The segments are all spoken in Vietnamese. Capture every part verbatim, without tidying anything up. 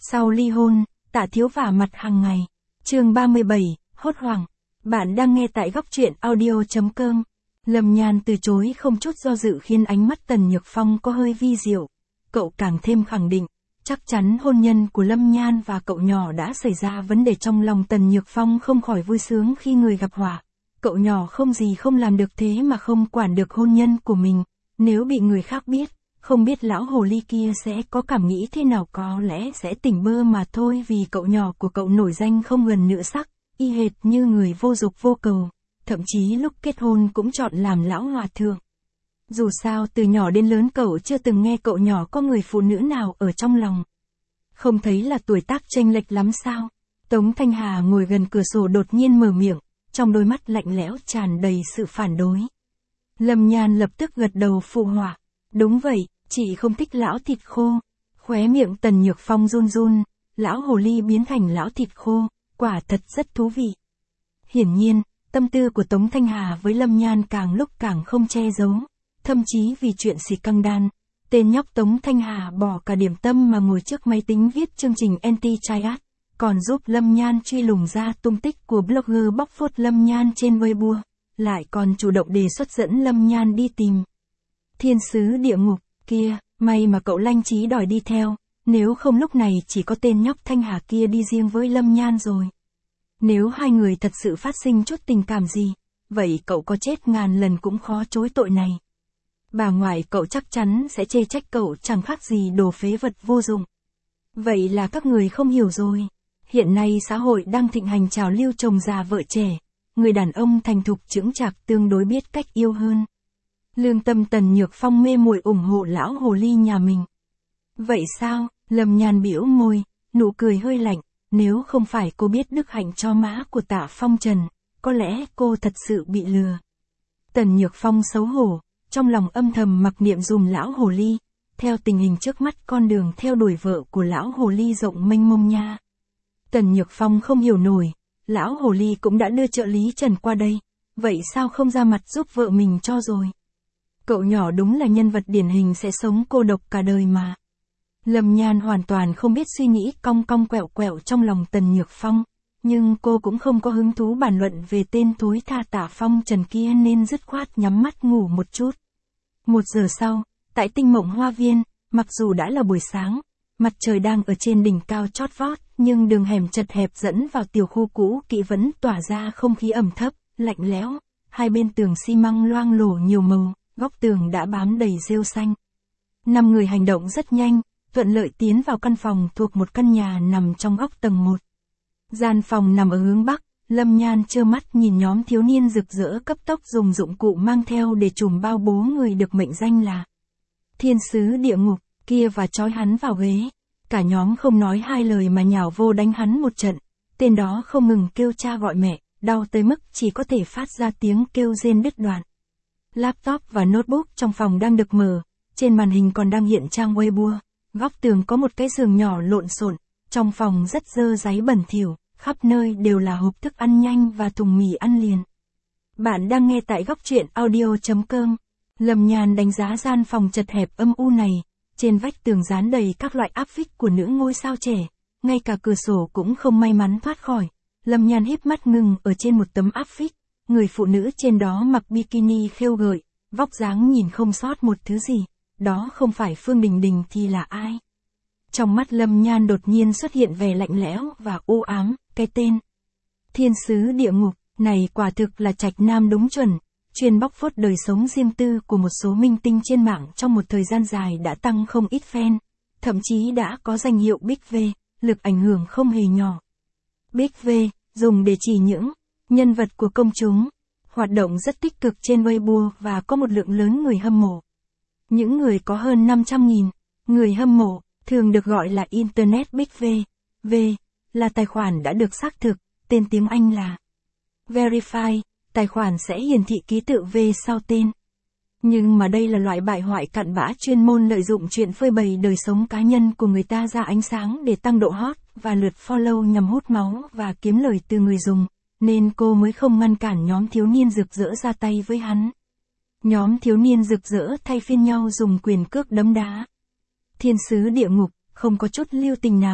Sau ly hôn, Tạ Thiếu vả mặt hàng ngày. Chương ba mươi bảy, hốt hoảng. Bạn đang nghe tại góc truyện audio chấm com. Lâm Nhan từ chối không chút do dự khiến ánh mắt Tần Nhược Phong có hơi vi diệu. Cậu càng thêm khẳng định, chắc chắn hôn nhân của Lâm Nhan và cậu nhỏ đã xảy ra vấn đề. Trong lòng Tần Nhược Phong không khỏi vui sướng khi người gặp họa. Cậu nhỏ không gì không làm được thế mà không quản được hôn nhân của mình. Nếu bị người khác biết, không biết lão hồ ly kia sẽ có cảm nghĩ thế nào, có lẽ sẽ tỉnh bơ mà thôi, vì cậu nhỏ của cậu nổi danh không gần nữ sắc, y hệt như người vô dục vô cầu, thậm chí lúc kết hôn cũng chọn làm lão hòa thượng. Dù sao từ nhỏ đến lớn cậu chưa từng nghe cậu nhỏ có người phụ nữ nào ở trong lòng. Không thấy là tuổi tác chênh lệch lắm sao? Tống Thanh Hà ngồi gần cửa sổ đột nhiên mở miệng, trong đôi mắt lạnh lẽo tràn đầy sự phản đối. Lâm Nhan lập tức gật đầu phụ họa. Đúng vậy, chị không thích lão thịt khô. Khóe miệng Tần Nhược Phong run run, lão hồ ly biến thành lão thịt khô, quả thật rất thú vị. Hiển nhiên, tâm tư của Tống Thanh Hà với Lâm Nhan càng lúc càng không che giấu. Thậm chí vì chuyện xì căng đan, tên nhóc Tống Thanh Hà bỏ cả điểm tâm mà ngồi trước máy tính viết chương trình anti-triad, còn giúp Lâm Nhan truy lùng ra tung tích của blogger bóc phốt Lâm Nhan trên Weibo, lại còn chủ động đề xuất dẫn Lâm Nhan đi tìm thiên sứ địa ngục kia. May mà cậu lanh trí đòi đi theo, nếu không lúc này chỉ có tên nhóc Thanh Hà kia đi riêng với Lâm Nhan rồi. Nếu hai người thật sự phát sinh chút tình cảm gì, vậy cậu có chết ngàn lần cũng khó chối tội này. Bà ngoại cậu chắc chắn sẽ chê trách cậu chẳng khác gì đồ phế vật vô dụng. Vậy là các người không hiểu rồi. Hiện nay xã hội đang thịnh hành trào lưu chồng già vợ trẻ, người đàn ông thành thục chững chạc tương đối biết cách yêu hơn. Lương tâm Tần Nhược Phong mê muội ủng hộ lão hồ ly nhà mình. Vậy sao? Lâm Nhan bĩu môi, nụ cười hơi lạnh, nếu không phải cô biết đức hạnh cho mã của Tạ Phong Trần, có lẽ cô thật sự bị lừa. Tần Nhược Phong xấu hổ, trong lòng âm thầm mặc niệm dùm lão hồ ly, theo tình hình trước mắt con đường theo đuổi vợ của lão hồ ly rộng mênh mông nha. Tần Nhược Phong không hiểu nổi, lão hồ ly cũng đã đưa trợ lý Trần qua đây, vậy sao không ra mặt giúp vợ mình cho rồi? Cậu nhỏ đúng là nhân vật điển hình sẽ sống cô độc cả đời mà. Lâm Nhan hoàn toàn không biết suy nghĩ cong cong quẹo quẹo trong lòng Tần Nhược Phong, nhưng cô cũng không có hứng thú bàn luận về tên thối tha Tạ Phong Trần kia nên dứt khoát nhắm mắt ngủ một chút. Một giờ sau, tại Tinh Mộng Hoa Viên, mặc dù đã là buổi sáng, mặt trời đang ở trên đỉnh cao chót vót, nhưng đường hẻm chật hẹp dẫn vào tiểu khu cũ kỹ vẫn tỏa ra không khí ẩm thấp, lạnh lẽo. Hai bên tường xi măng loang lổ nhiều màu, góc tường đã bám đầy rêu xanh. Năm người hành động rất nhanh, thuận lợi tiến vào căn phòng thuộc một căn nhà nằm trong góc tầng một. Gian phòng nằm ở hướng bắc, Lâm Nhan trơ mắt nhìn nhóm thiếu niên rực rỡ cấp tốc dùng dụng cụ mang theo để trùm bao bố người được mệnh danh là thiên sứ địa ngục kia và trói hắn vào ghế. Cả nhóm không nói hai lời mà nhào vô đánh hắn một trận. Tên đó không ngừng kêu cha gọi mẹ, đau tới mức chỉ có thể phát ra tiếng kêu rên đứt đoạn. Laptop và notebook trong phòng đang được mở, trên màn hình còn đang hiện trang Weibo. Góc tường có một cái giường nhỏ lộn xộn, trong phòng rất dơ dáy bẩn thỉu, khắp nơi đều là hộp thức ăn nhanh và thùng mì ăn liền. Bạn đang nghe tại góc truyện audio chấm com. Lâm Nhan đánh giá gian phòng chật hẹp âm u này, trên vách tường dán đầy các loại áp phích của nữ ngôi sao trẻ, ngay cả cửa sổ cũng không may mắn thoát khỏi. Lâm Nhan híp mắt ngừng ở trên một tấm áp phích, người phụ nữ trên đó mặc bikini khêu gợi, vóc dáng nhìn không sót một thứ gì, đó không phải Phương Đình Đình thì là ai? Trong mắt Lâm Nhan đột nhiên xuất hiện vẻ lạnh lẽo và u ám, cái tên thiên sứ địa ngục này quả thực là trạch nam đúng chuẩn, chuyên bóc phốt đời sống riêng tư của một số minh tinh trên mạng trong một thời gian dài đã tăng không ít fan, thậm chí đã có danh hiệu Big V, lực ảnh hưởng không hề nhỏ. Big V, dùng để chỉ những nhân vật của công chúng, hoạt động rất tích cực trên Weibo và có một lượng lớn người hâm mộ. Những người có hơn năm trăm nghìn người hâm mộ, thường được gọi là Internet Big V. V là tài khoản đã được xác thực, tên tiếng Anh là Verify, tài khoản sẽ hiển thị ký tự V sau tên. Nhưng mà đây là loại bại hoại cặn bã chuyên môn lợi dụng chuyện phơi bày đời sống cá nhân của người ta ra ánh sáng để tăng độ hot và lượt follow nhằm hút máu và kiếm lời từ người dùng, nên cô mới không ngăn cản nhóm thiếu niên rực rỡ ra tay với hắn. Nhóm thiếu niên rực rỡ thay phiên nhau dùng quyền cước đấm đá thiên sứ địa ngục, không có chút lưu tình nào,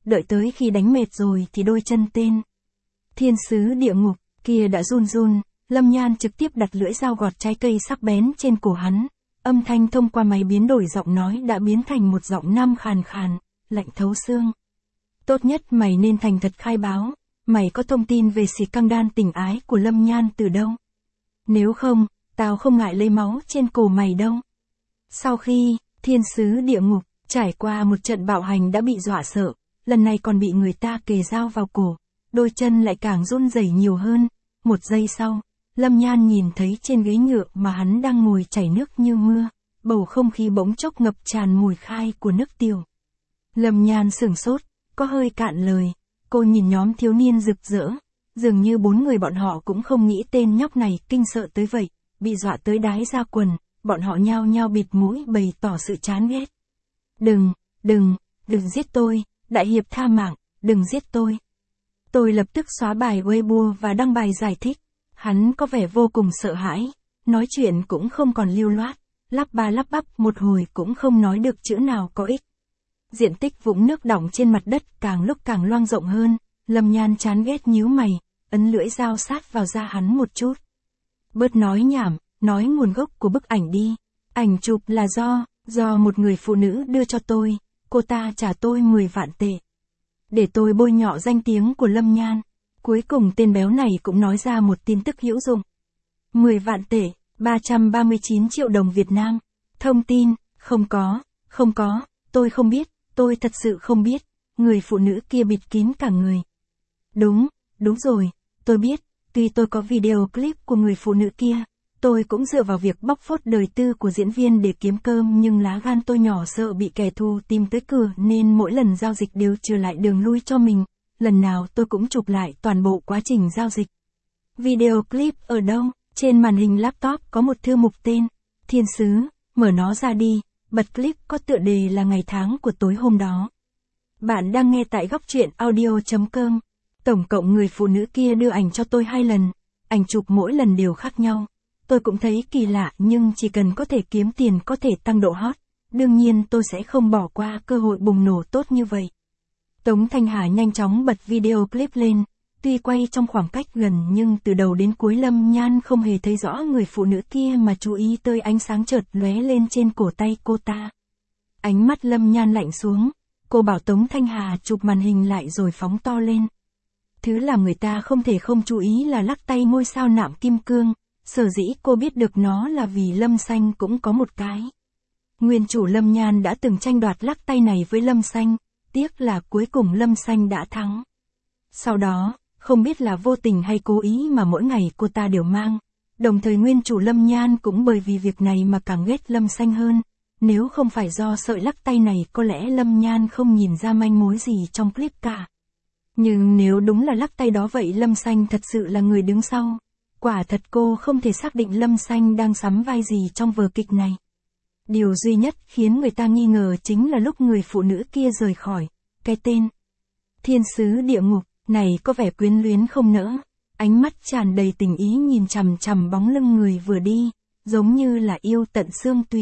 đợi tới khi đánh mệt rồi thì đôi chân tên thiên sứ địa ngục kia đã run run, Lâm Nhan trực tiếp đặt lưỡi dao gọt trái cây sắc bén trên cổ hắn. Âm thanh thông qua máy biến đổi giọng nói đã biến thành một giọng nam khàn khàn, lạnh thấu xương. Tốt nhất mày nên thành thật khai báo, mày có thông tin về xì căng đan tình ái của Lâm Nhan từ đâu? Nếu không, tao không ngại lấy máu trên cổ mày đâu. Sau khi, thiên sứ địa ngục, trải qua một trận bạo hành đã bị dọa sợ, lần này còn bị người ta kề dao vào cổ, đôi chân lại càng run rẩy nhiều hơn. Một giây sau, Lâm Nhan nhìn thấy trên ghế nhựa mà hắn đang ngồi chảy nước như mưa, bầu không khí bỗng chốc ngập tràn mùi khai của nước tiểu. Lâm Nhan sửng sốt, có hơi cạn lời, cô nhìn nhóm thiếu niên rực rỡ, dường như bốn người bọn họ cũng không nghĩ tên nhóc này kinh sợ tới vậy, bị dọa tới đái ra quần, bọn họ nhao nhao bịt mũi bày tỏ sự chán ghét. Đừng, đừng, đừng giết tôi, đại hiệp tha mạng, đừng giết tôi. Tôi lập tức xóa bài Weibo và đăng bài giải thích. Hắn có vẻ vô cùng sợ hãi, nói chuyện cũng không còn lưu loát, lắp ba lắp bắp một hồi cũng không nói được chữ nào có ích. Diện tích vũng nước đọng trên mặt đất càng lúc càng loang rộng hơn, Lâm Nhan chán ghét nhíu mày, ấn lưỡi dao sát vào da hắn một chút. Bớt nói nhảm, nói nguồn gốc của bức ảnh đi. Ảnh chụp là do, do một người phụ nữ đưa cho tôi, cô ta trả tôi mười vạn tệ. Để tôi bôi nhọ danh tiếng của Lâm Nhan. Cuối cùng tên béo này cũng nói ra một tin tức hữu dụng. mười vạn tệ, ba trăm ba mươi chín triệu đồng Việt Nam. Thông tin, không có, không có, tôi không biết, tôi thật sự không biết. Người phụ nữ kia bịt kín cả người. Đúng, đúng rồi, tôi biết, tuy tôi có video clip của người phụ nữ kia, tôi cũng dựa vào việc bóc phốt đời tư của diễn viên để kiếm cơm, nhưng lá gan tôi nhỏ sợ bị kẻ thù tìm tới cửa nên mỗi lần giao dịch đều trừ lại đường lui cho mình. Lần nào tôi cũng chụp lại toàn bộ quá trình giao dịch. Video clip ở đâu? Trên màn hình laptop có một thư mục tên Thiên Sứ, mở nó ra đi, bật clip có tựa đề là ngày tháng của tối hôm đó. Bạn đang nghe tại góc truyện audio chấm com. Tổng cộng người phụ nữ kia đưa ảnh cho tôi hai lần, ảnh chụp mỗi lần đều khác nhau. Tôi cũng thấy kỳ lạ, nhưng chỉ cần có thể kiếm tiền có thể tăng độ hot, đương nhiên tôi sẽ không bỏ qua cơ hội bùng nổ tốt như vậy. Tống Thanh Hà nhanh chóng bật video clip lên, tuy quay trong khoảng cách gần nhưng từ đầu đến cuối Lâm Nhan không hề thấy rõ người phụ nữ kia mà chú ý tới ánh sáng chợt lóe lên trên cổ tay cô ta. Ánh mắt Lâm Nhan lạnh xuống, cô bảo Tống Thanh Hà chụp màn hình lại rồi phóng to lên. Thứ làm người ta không thể không chú ý là lắc tay ngôi sao nạm kim cương, sở dĩ cô biết được nó là vì Lâm Xanh cũng có một cái. Nguyên chủ Lâm Nhan đã từng tranh đoạt lắc tay này với Lâm Xanh. Tiếc là cuối cùng Lâm Xanh đã thắng. Sau đó, không biết là vô tình hay cố ý mà mỗi ngày cô ta đều mang. Đồng thời nguyên chủ Lâm Nhan cũng bởi vì việc này mà càng ghét Lâm Xanh hơn. Nếu không phải do sợi lắc tay này có lẽ Lâm Nhan không nhìn ra manh mối gì trong clip cả. Nhưng nếu đúng là lắc tay đó vậy Lâm Xanh thật sự là người đứng sau. Quả thật cô không thể xác định Lâm Xanh đang sắm vai gì trong vở kịch này. Điều duy nhất khiến người ta nghi ngờ chính là lúc người phụ nữ kia rời khỏi, cái tên Thiên Sứ Địa Ngục này có vẻ quyến luyến không nỡ, ánh mắt tràn đầy tình ý nhìn chằm chằm bóng lưng người vừa đi, giống như là yêu tận xương tủy.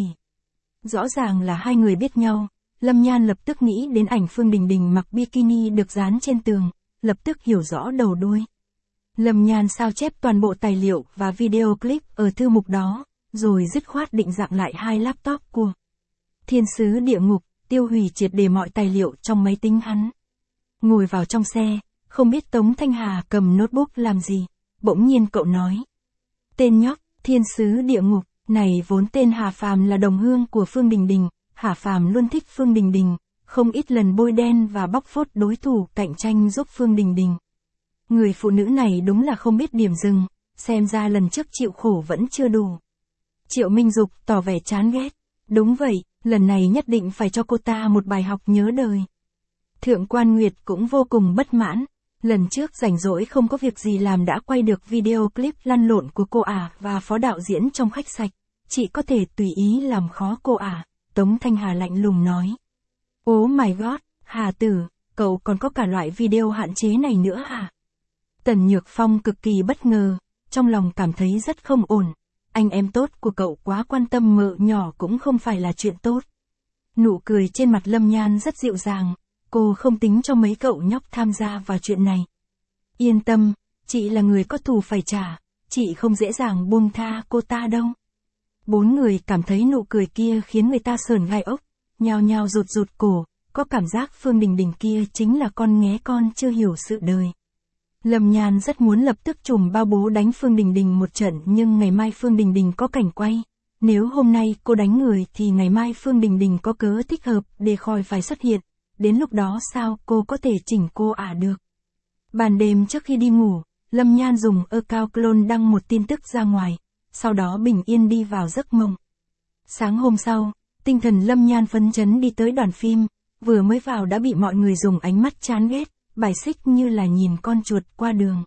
Rõ ràng là hai người biết nhau, Lâm Nhan lập tức nghĩ đến ảnh Phương Đình Đình mặc bikini được dán trên tường, lập tức hiểu rõ đầu đuôi. Lâm Nhan sao chép toàn bộ tài liệu và video clip ở thư mục đó, rồi dứt khoát định dạng lại hai laptop của Thiên Sứ Địa Ngục, tiêu hủy triệt để mọi tài liệu trong máy tính hắn. Ngồi vào trong xe, không biết Tống Thanh Hà cầm notebook làm gì, bỗng nhiên cậu nói. Tên nhóc, Thiên Sứ Địa Ngục, này vốn tên Hà Phàm là đồng hương của Phương Đình Đình, Hà Phàm luôn thích Phương Đình Đình, không ít lần bôi đen và bóc phốt đối thủ cạnh tranh giúp Phương Đình Đình. Người phụ nữ này đúng là không biết điểm dừng, xem ra lần trước chịu khổ vẫn chưa đủ. Triệu Minh Dục tỏ vẻ chán ghét. Đúng vậy, lần này nhất định phải cho cô ta một bài học nhớ đời. Thượng Quan Nguyệt cũng vô cùng bất mãn. Lần trước rảnh rỗi không có việc gì làm đã quay được video clip lăn lộn của cô ả và phó đạo diễn trong khách sạch. Chị có thể tùy ý làm khó cô ả. Tống Thanh Hà lạnh lùng nói. Oh my god, Hà Tử, cậu còn có cả loại video hạn chế này nữa hả? Tần Nhược Phong cực kỳ bất ngờ, trong lòng cảm thấy rất không ổn. Anh em tốt của cậu quá quan tâm mợ nhỏ cũng không phải là chuyện tốt. Nụ cười trên mặt Lâm Nhan rất dịu dàng, cô không tính cho mấy cậu nhóc tham gia vào chuyện này. Yên tâm, chị là người có thù phải trả, chị không dễ dàng buông tha cô ta đâu. Bốn người cảm thấy nụ cười kia khiến người ta sởn gai ốc, nhao nhao rụt rụt cổ, có cảm giác Phương Đình Đình kia chính là con nghé con chưa hiểu sự đời. Lâm Nhan rất muốn lập tức trùm bao bố đánh Phương Đình Đình một trận, nhưng ngày mai Phương Đình Đình có cảnh quay. Nếu hôm nay cô đánh người thì ngày mai Phương Đình Đình có cớ thích hợp để khỏi phải xuất hiện. Đến lúc đó sao cô có thể chỉnh cô ả được. Ban đêm trước khi đi ngủ, Lâm Nhan dùng account clone đăng một tin tức ra ngoài, sau đó bình yên đi vào giấc mộng. Sáng hôm sau, tinh thần Lâm Nhan phấn chấn đi tới đoàn phim, vừa mới vào đã bị mọi người dùng ánh mắt chán ghét, bài xích như là nhìn con chuột qua đường.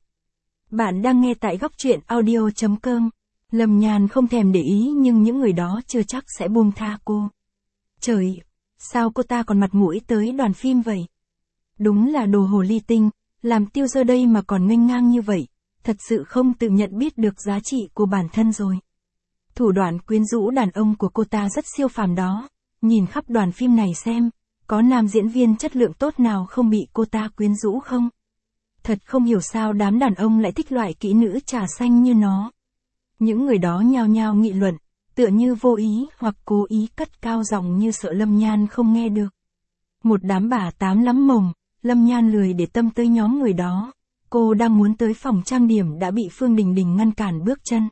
Bạn đang nghe tại góc truyện audio chấm com. Lâm Nhan không thèm để ý nhưng những người đó chưa chắc sẽ buông tha cô. Trời, sao cô ta còn mặt mũi tới đoàn phim vậy? Đúng là đồ hồ ly tinh, làm tiêu dơ đây mà còn nghênh ngang như vậy, thật sự không tự nhận biết được giá trị của bản thân rồi. Thủ đoạn quyến rũ đàn ông của cô ta rất siêu phàm đó, nhìn khắp đoàn phim này xem, có nam diễn viên chất lượng tốt nào không bị cô ta quyến rũ không? Thật không hiểu sao đám đàn ông lại thích loại kỹ nữ trà xanh như nó. Những người đó nhao nhao nghị luận, tựa như vô ý hoặc cố ý cất cao giọng như sợ Lâm Nhan không nghe được. Một đám bà tám lắm mồm, Lâm Nhan lười để tâm tới nhóm người đó. Cô đang muốn tới phòng trang điểm đã bị Phương Đình Đình ngăn cản bước chân.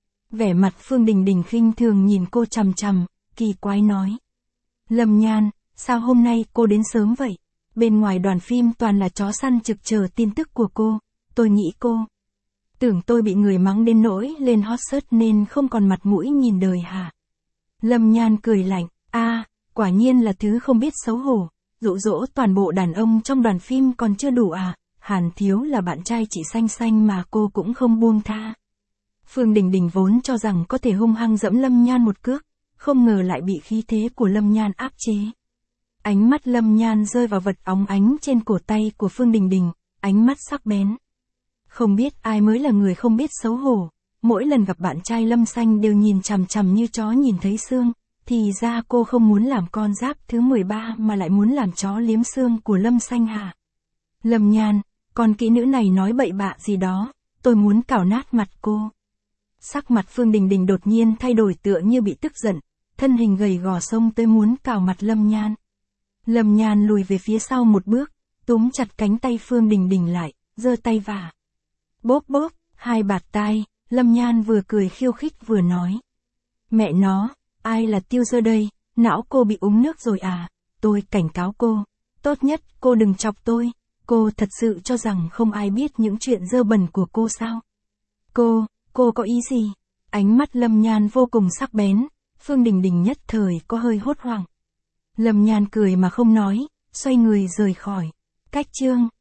Vẻ mặt Phương Đình Đình khinh thường nhìn cô chằm chằm, kỳ quái nói. Lâm Nhan, sao hôm nay cô đến sớm vậy? Bên ngoài đoàn phim toàn là chó săn trực chờ tin tức của cô, tôi nghĩ cô. Tưởng tôi bị người mắng đến nỗi lên hot search nên không còn mặt mũi nhìn đời hả? Lâm Nhan cười lạnh, a, à, quả nhiên là thứ không biết xấu hổ, dụ dỗ toàn bộ đàn ông trong đoàn phim còn chưa đủ à? Hàn Thiếu là bạn trai chị Xanh Xanh mà cô cũng không buông tha. Phương Đình Đình vốn cho rằng có thể hung hăng dẫm Lâm Nhan một cước, không ngờ lại bị khí thế của Lâm Nhan áp chế. Ánh mắt Lâm Nhan rơi vào vật óng ánh trên cổ tay của Phương Đình Đình, ánh mắt sắc bén. Không biết ai mới là người không biết xấu hổ, mỗi lần gặp bạn trai Lâm Xanh đều nhìn chằm chằm như chó nhìn thấy xương, thì ra cô không muốn làm con giáp thứ mười ba mà lại muốn làm chó liếm xương của Lâm Xanh hả? Lâm Nhan, con kỹ nữ này nói bậy bạ gì đó, tôi muốn cào nát mặt cô. Sắc mặt Phương Đình Đình đột nhiên thay đổi tựa như bị tức giận, thân hình gầy gò xông tới muốn cào mặt Lâm Nhan. Lâm Nhan lùi về phía sau một bước, túm chặt cánh tay Phương Đình Đình lại, giơ tay vả. Bốp bốp, hai bạt tai, Lâm Nhan vừa cười khiêu khích vừa nói. Mẹ nó, ai là tiêu dơ đây, não cô bị uống nước rồi à, tôi cảnh cáo cô, tốt nhất cô đừng chọc tôi, cô thật sự cho rằng không ai biết những chuyện dơ bẩn của cô sao? Cô, cô có ý gì? Ánh mắt Lâm Nhan vô cùng sắc bén, Phương Đình Đình nhất thời có hơi hốt hoảng. Lâm Nhan cười mà không nói, xoay người rời khỏi. Cách chương